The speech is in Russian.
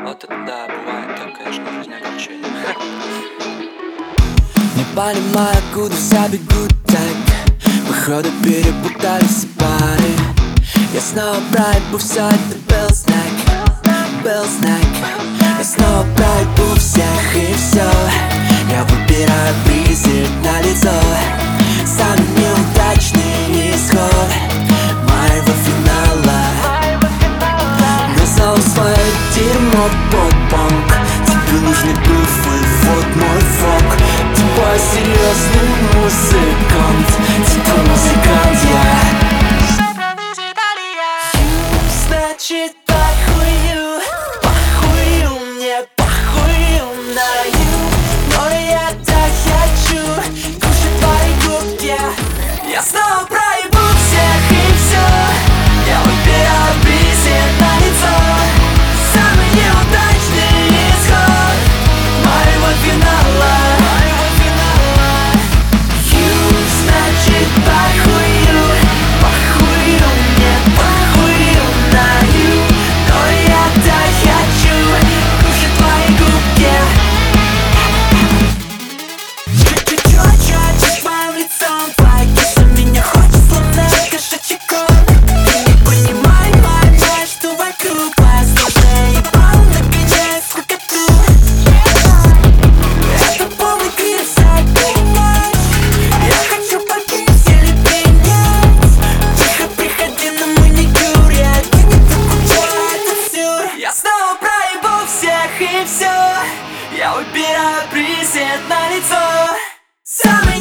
Вот это да, бывает так, конечно, в жизни огорчение. Не понимаю, куда все бегут так. Походу перепутались все пары. Я снова проебу, все это был знак. Я снова проебу всех и все. Я выбираю презент на лицо. Самый неудачный исход моего финала. Назвал свое дерьмо поп-панк. Тебе нужны пруфы, вот мой фок. Типа серьезный музыкант. Типа музыкант я. Значит похую, похую мне, похую на ю. Но я так хочу кушать твои губки. Я снова проебу всех и все. Я выбираю презент на лицо. Самый неудачный исход моего финала. Значит похую, похую мне, похую на ю. Но я так хочу кушать твои губки. Чуть-чуть твоим лицом. Твои кисы меня хочет сломать кошачий кот. Ты не понимаешь, что вокруг. Твоя сложная ебала нагоняет скукоту. Это полный кризис, понимаешь? Я хочу покинуть или принять. Тихо приходи на маникюр. Я не докучаю этот сюр. Я снова проебу всех и все. Я выбираю презент на лицо. Самый